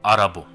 Արաբոն։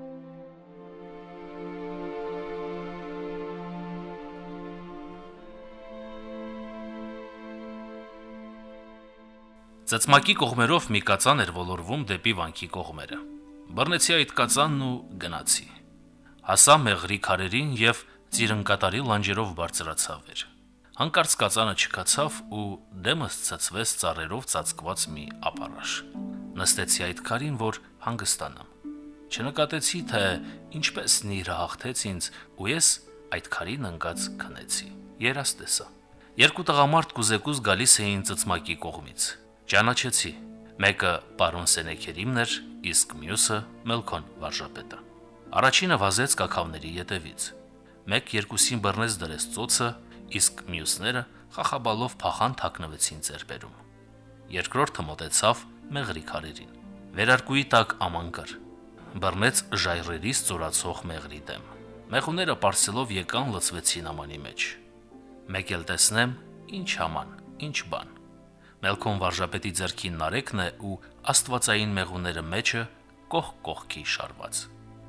Ծծմակի կողմերով մի կածան էր ոլորվում դեպի վանքի կողմերը։ Բռնեցի այդ կածանն ու գնացի։ Հասա մեղրի քարերին եւ ծիրնկատարի լանջերով բարձրացավ վեր։ Հանկարծ կածանը չքացավ ու դեմս ցցվեց ծառերով ծածկված մի ապարաշ։ Նստեցի այդ քարին, որ հանգստանամ։ Չնկատեցի, թե ինչպես նիրհը հաղթեց ինձ, ու ես այդ քարին ընկած քնեցի։ Երաս տեսա։ Երկու տղամարդ կուզեկուզ գալիս էին ծծմակի կողմից։ Ճանաչեցի։ Մեկը պարոն Սենեքերիմն էր, իսկ մյուսը Մելքոն վարժապետը։ Առաջինը վազեց կաքավների ետևից։ Մեկ-երկուսին բռնեց դրեց ծոցը, իսկ մյուսները խախաբալով փախան թաքնվեցին ձեռբերում։ Երկրորդը մոտեցավ մեղրի քարերին։ Վերարկուի տակ աման կար։ Բռնեց ժայռերից ծորացող մեղրի դեմ։ Մեղուները պարսելով եկան լցվեցին ամանի մեջ։ Մեկ էլ տեսնեմ, ինչ աման, ինչ բան։ Մելքոն վարժապետի ձեռքին նարեկն է ու աստվածային մեղուները մեջը կողք կողքի շարված։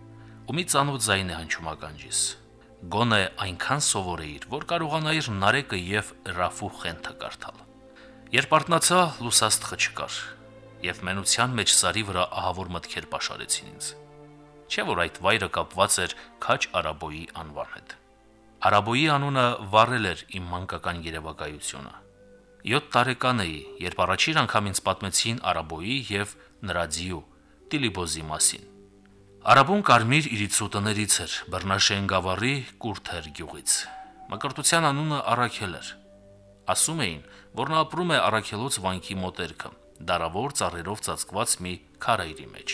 Ու մի ծանոթ ձայն է հնչում ականջիս։ Գոնե այնքան սովորեիր, որ կարողանայիր նարեկը եւ Ռաֆու խենթը կարդալ։ Երբ արթնացա, լուսաստղը չկար, եւ մենության մեջ սարի վրա ահավոր մտքեր պաշարեցին ինձ։ Չէ՞ որ այդ վայրը կապված էր քաջ Արաբոյի անվան հետ։ Արաբոյի անունը վառել էր իմ մանկական երևակայությունը։ 7 տարեկան էի, երբ առաջին անգամ ինձ պատմեցին Արաբոյի եւ նրա ձիու Տիլիբոզի մասին։ Արաբոն կարմիր իրիցու տներից էր, Բռնաշեն գավառի Կուրթեր գյուղից։ Մկրտության անունը Արաքել էր։ Ասում էին, որ նա ապրում է Արաքելոց վանքի մոտերքը, դարավոր ծառերով ծածկված մի քարայրի մեջ։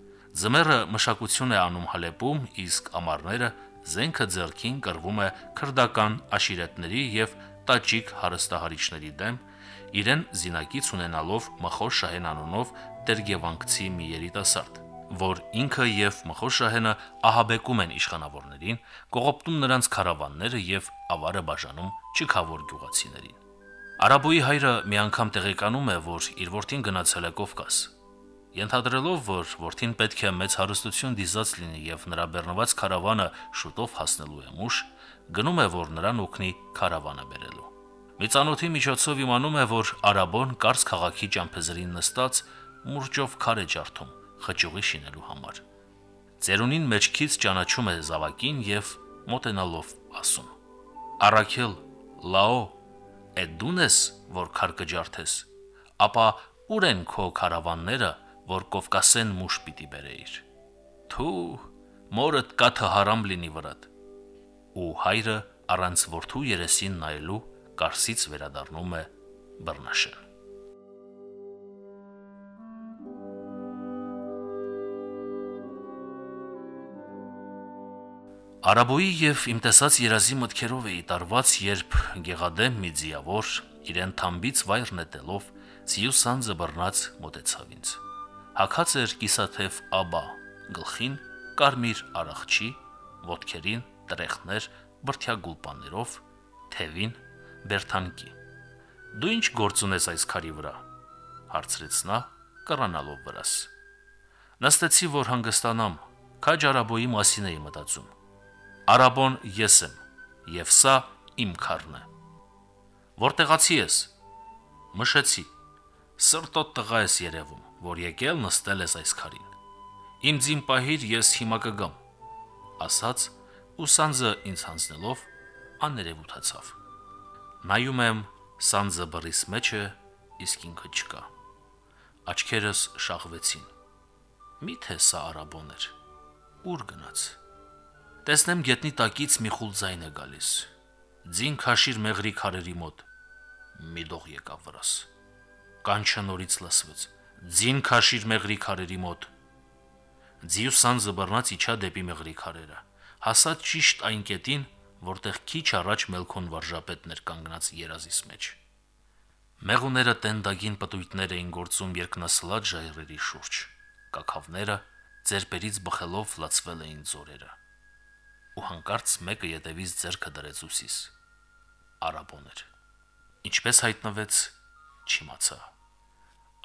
Ձմեռը մշակություն է անում Հալեպում, իսկ ամառները զենքը ձեռքին կռվում է քրդական աշիրետների եւ տաճիկ հարստահարիչների դեմ, իրեն զինակից ունենալով Մխոս Շահեն անունով տերգևանկցի մի երիտասարդ, որ ինքը եւ Մխոս Շահենը ահաբեկում են իշխանավորներին, կողոպտում նրանց քարավանները եւ ավարը բաժանում չքավոր գյուղացիներին։ Արաբոյի հայրը մի անգամ տեղեկանում է, որ իր որդին գնացել է Կովկաս։ Ենթադրելով, որ որդին պետք է մեծ հարստություն դիզած լինի եւ նրա բեռնված քարավանը շուտով հասնելու է Մուշ, գնում է, որ նրան օգնի քարավանը բերելու։ Մի ծանոթի միջոցով իմանում է, որ Արաբոն Կարս քաղաքի ճամփեզրին նստած մուրճով քար է ջարդում խճուղի շինելու համար։ Ծերունին մեջքից ճանաչում է զավակին եւ մոտենալով ասում. «Արաքել, լաո, էդ դու՞ն ես, որ քար կջարդես, ապա ուր են քո քարավանները, որ Կովկասեն Մուշ պիտի բերեիր։ Թու, մորդ կաթը հարամ լինի վրատ»։ Ու հայրը առանց որդու երեսին նայելու Կարսից վերադառնում է Բռնաշեն։ Արաբոյի եւ իմ տեսած երազի մտքերով էի տարված, երբ գեղադեմ մի ձիավոր իրեն թամբից վայր նետելով ձիու սանձը բռնած մոտեցավ ինձ։ Հագած էր կիսաթև աբա, գլխին կարմիր արախչի, ոտքերին տրեխներ բրդյա գուլպաներով, թևին բերթանկի։ Դու ինչ գործ ունես այս քարի վրա, հարցրեց նա, կռանալով վրաս։ Նստեցի, որ հանգստանամ, քաջ Արաբոյի մասին էի մտածում։ Արաբոն ես եմ, եւ սա իմ քարն է։ Որտեղացի ես։ Մշեցի։ Սրտոտ տղա ես երևում, որ եկել նստել ես այս քարին։ Իմ ձին պահիր, ես հիմա կգամ, ասաց ու սանձը ինձ հանձնելով աներևութացավ։ Նայում եմ, սանձը բռիս մեջ է, իսկ ինքը չկա։ Աչքերս շաղվեցին։ Միթե սա Արաբոն էր։ Ուր գնաց։ Տեսնեմ գետնի տակից մի խուլ ձայն է գալիս։ Ձին քաշիր մեղրի քարերի մոտ։ Մի դող եկավ վրաս։ Կանչը նորից լսվեց։ Ձին քաշիր մեղրի քարերի մոտ։ Ձիու սանձը բռնած իջա դեպի մեղրի քարերը։ Հասած ճիշտ այն կետին, որտեղ քիչ առաջ Մելքոն վարժապետն էր կանգնած երազիս մեջ։ Մեղուները տենդագին պտույտներ էին գործում երկնասլաց ժայռերի շուրջ։ Կաքավները ձերբերից բխելով լացվել էին ձորերը։ Ու հանկարծ մեկը ետևից ձեռքը դրեց ուսիս։ Արաբոն էր։ Ինչպես հայտնվեց, չիմացա։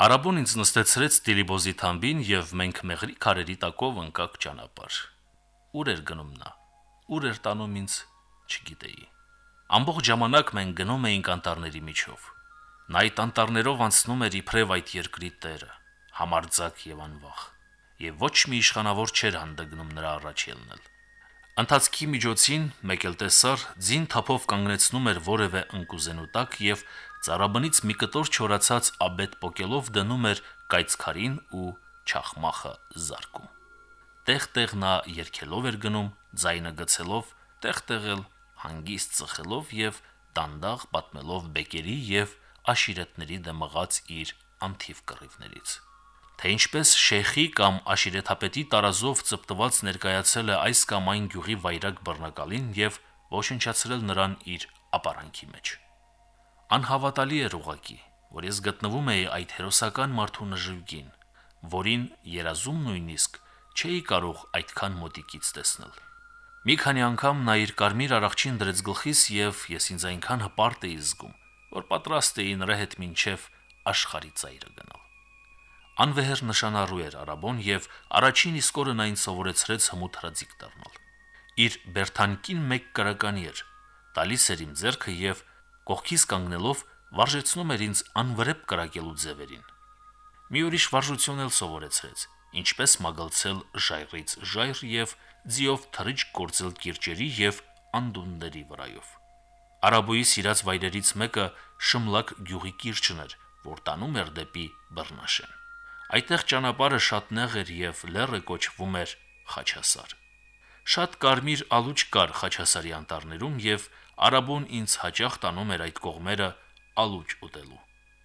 Արաբոն ինձ նստեցրեց տիլիբոզի թամբին եւ մենք մեղրի քարերի տակով ընկանք ճանապարհ։ Ուր էր գնում նա, ուր էր տանում ինձ, չգիտեի։ Ամբողջ ժամանակ մենք գնում էինք անտառների միջով։ Նա այդ անտառներով անցնում էր իբրև այդ երկրի տերը, համարձակ եւ անվախ, եւ ոչ մի իշխանավոր չէր հանդգնում նրա առաջ ելնել։ Ընթացքի միջոցին մեկ էլ տեսար ձին թափով կանգնեցնում էր որևէ ընկուզենու տակ եւ ծառաբնից մի կտոր չորացած աբետ պոկելով դնում էր կայծքարին ու չախմախը զարկում։ Տեղ-տեղ նա երգելով էր գնում, ձայնը գցելով, տեղ-տեղ էլ հանգիստ ծխելով եւ դանդաղ պատմելով բեկերի եւ աշիրետների դեմ մղած իր անթիվ կռիվներից։ Թե ինչպես շեխի կամ աշիրեթապետի տարազով ծպտված ներկայացել է այս կամ այն գյուղի վայրագ բռնակալին եւ ոչնչացրել նրան իր ապարանքի մեջ։ Անհավատալի էր ուղղակի, որ ես գտնվում էի այդ հերոսական մարդու նժուգին, որին երազում նույնիսկ չէի կարող այդքան մոտիկից տեսնել։ Մի քանի անգամ նա իր կարմիր արաղչին դրեց գլխիս եւ ես ինձ այնքան հպարտ էի զգում, որ պատրաստ էի նրա հետ մինչեւ աշխարհի ծայրը գնալ։ Անվեհեր նշանառու էր Արաբոն եւ առաջին իսկ օրը նա ինձ սովորեցրեց հմուտ հրաձիգ դառնալ։ Իր բերթանքին մեկ կրականի էր, տալիս էր իմ ձեռքը եւ կողքից կանգնելով վարժեցնում էր ինձ անվրեպ կրակելու ձևերին։ Մի ուրիշ վարժություն էլ սովորեցրեց, ինչպես մագլցել ժայռից ժայռ եւ ձիով թռիչք գործել կիրճերի եւ անդունդերի վրայով։ Արաբոյի սիրած վայրերից մեկը Շմլակ գյուղի կիրճն էր, որ տանում էր դեպի Բռնաշեն։ Այդտեղ ճանապարհը շատ նեղ էր եւ լեռը կոչվում էր Խաչասար։ Շատ կարմիր ալուչ կար Խաչասարի անտառներում եւ Արաբոն ինձ հաճախ տանում էր այդ կողմերը ալուչ ուտելու։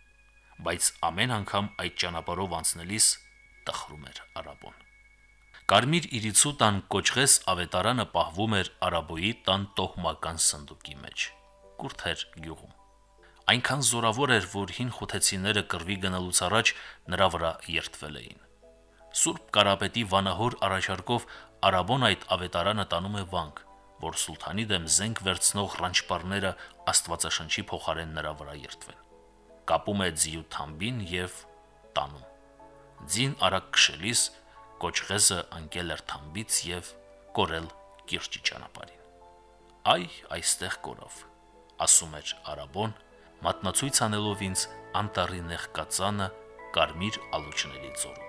Բայց ամեն անգամ այդ ճանապարհով անցնելիս տխրում էր Արաբոն։ Կարմիր իրիցու տան կոչղես ավետարանը պահվում էր Արաբոյի տան տոհմական սնդուկի մեջ։ Կուրթեր գյուղում։ Այնքան զորավոր էր, որ հին խութեցիները կռվի գնալուց առաջ նրա վրա երթվել էին։ Սուրբ Կարապետի վանահոր առաջարկով Արաբոն այդ ավետարանը տանում է վանք, որ սուլթանի դեմ զենք վերցնող ռանչպարները Աստվածաշնչի փոխարեն նրա վրա երթվեն։ Կապում է ձիու թամբին եւ տանում։ Ձին արագ քշելիս կոչղեսը անկել էր թամբից եւ կորել կիրճի ճանապարհին։ Այստեղ կորավ, ասում էր Արաբոն, մատնացույց անելով ինձ անտառի նեղ կածանը կարմիր ալուչների ձորում։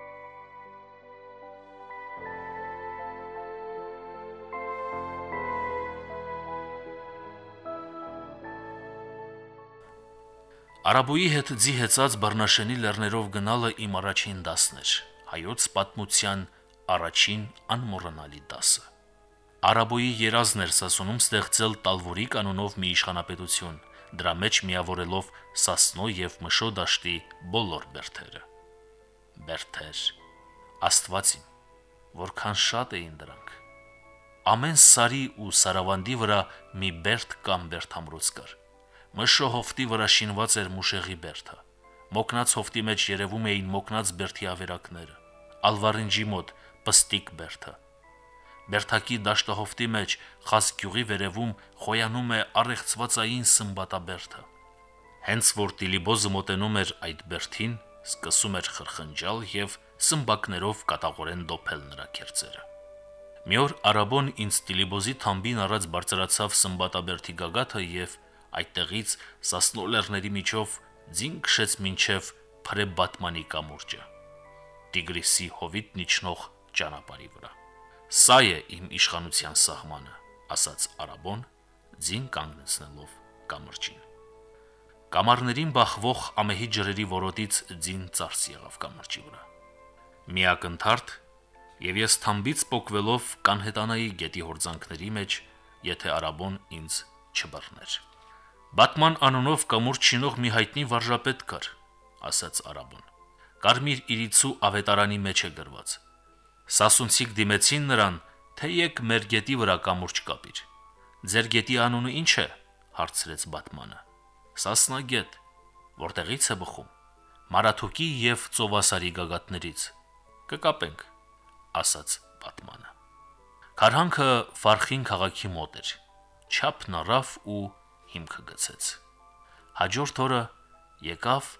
Արաբոյի հետ ձի հեծած Բռնաշենի լեռներով գնալը իմ առաջին դասն էր, հայոց պատմության առաջին անմոռանալի դասը։ Արաբոյի երազն էր Սասունում ստեղծել Տալվորիկ անունով մի իշխանապետություն, դրա մեջ միավորելով Սասնո եւ Մշո դաշտի բոլոր բերդերը։ Բերդեր, Աստված իմ, որքան շատ էին դրանք։ Ամեն սարի ու սարավանդի վրա մի բերդ կամ բերդամրոց կար։ Մշո հովտի վրա շինված էր մուշեղի բերդը։ Մոկնած հովտի մեջ երևում էին մոկնած բերդի ավերակները։ Ալվարինջի մոտ պստիկ բերդը։ Բերդակի դաշտահովտի մեջ Խասգյուղի վերևում խոյանում է առեղծվածային Սմբատաբերդը։ Հենց որ Տիլիբոզը մոտենում էր այդ բերդին, սկսում էր խրխնջալ եւ սմբակներով կատաղորեն դոփել նրա քերծերը։ Մի օր Արաբոն ինձ Տիլիբոզի թամբին առած բարձրացավ Սմբատաբերդի գագաթը եւ այդտեղից Սասնո լեռների միջով ձին քշեց մինչև Փրեբատմանի կամուրջը, Տիգրիսի հովիտն իջնող ճանապարհի վրա։ Սա է իմ իշխանության սահմանը, ասաց Արաբոն, ձին կանգնեցնելով կամրջին։ Կամարներին բախվող ամեհի ջրերի որոտից ձին ծարս եղավ կամրջի վրա։ Մի ակնթարթ, եւ ես թամբից պոկվելով կանհետանայի գետի հորձանքների մեջ, եթե Արաբոն ինձ չբռներ։ Բատման անունով կամուրջ շինող մի հայտնի վարժապետ կար, ասաց Արաբոն։ Կարմիր իրիցու ավետարանի մեջ է գրված։ Սասունցիք դիմեցին նրան, թե եկ մեր գետի վրա կամուրջ կապիր։ Ձեր գետի անունը ինչ է, հարցրեց Բատմանը։ Սասնագետ, որտեղից է բխում։ Մարաթուկի եւ Ծովասարի գագաթներից։ Կկապենք, ասաց Բատմանը։ Քարհանքը Ֆարխին քաղաքի մոտ էր։ Չափն առավ ու հիմքը գցեց։ Հաջորդ օրը եկավ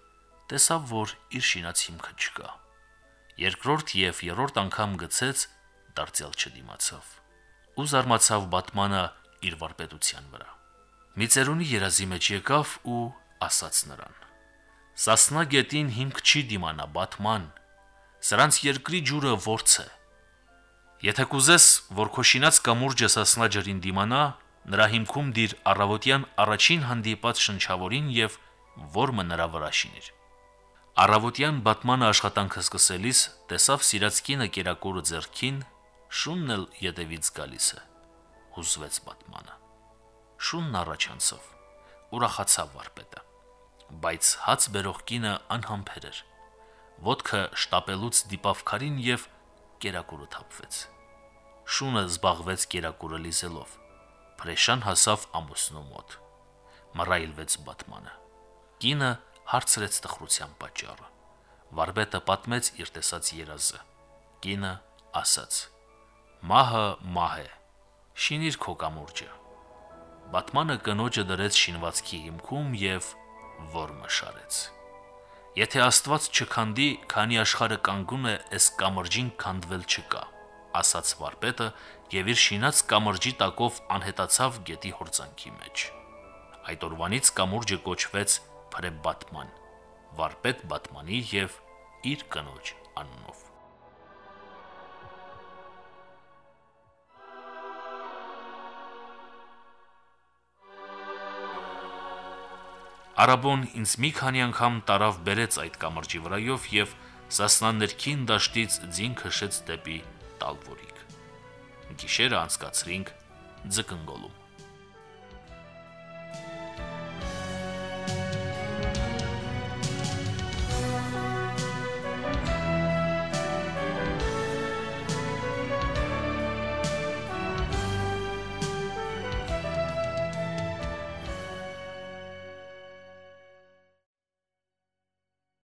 տեսավ, որ իր շինած հիմքը չկա։ Երկրորդ եւ երրորդ անգամ գցեց, դարձյալ չդիմացավ։ Ու զարմացավ Բատմանը իր վարպետության վրա։ Մի ծերունի երազի մեջ եկավ ու ասաց նրան. «Սասնա գետին հիմք չի դիմանա, Բատման, սրանց երկրի ջուրը որց է։ Եթե կուզես, որ քո շինած կամուրջը Սասնա ջրին դիմանա, նրա հիմքում դիր առավոտյան առաջին հանդիպած շնչավորին եւ որմը նրա վրա շինիր»։ Առավոտյան Բատմանը աշխատանքը սկսելիս տեսավ սիրած կինը կերակուրը ձեռքին, շունն էլ ետևից գալիս է։ Հուզվեց Բատմանը։ Շունն առաջ անցավ, ուրախացավ վարպետը, բայց հաց բերող կինը անհամբեր էր։ Ոտքը շտապելուց դիպավ քարին եւ կերակուրը թափվեց։ Շունը զբաղվեց կերակուրը լիզելով։ Փրեշան հասավ ամուսնու մոտ։ Մռայլվեց Բատմանը։ Կինը հարցրեց տխրության պատճառը։ Վարպետը պատմեց իր տեսած երազը։ Կինը ասաց. «Մահը մահ է, շինիր քո կամուրջը»։ Բատմանը կնոջը դրեց շինվածքի հիմքում եւ որմը շարեց։ «Եթե Աստված չքանդի, քանի աշխարհը կանգուն է, այս կամրջին քանդվել չկա», ասաց վարպետը եւ իր շինած կամրջի տակով անհետացավ գետի հորձանքի մեջ։ Այդ օրվանից կամուրջը կոչվեց Փրե Բատման, վարպետ Բատմանի եւ իր կնոջ անունով։ Արաբոն ինձ մի քանի անգամ տարավ բերեց այդ կամրջի վրայով եւ Սասնա ներքին դաշտից ձին քշեց դեպի Տալվորիկ։ Գիշերը անցկացրինք ձկնգոլում։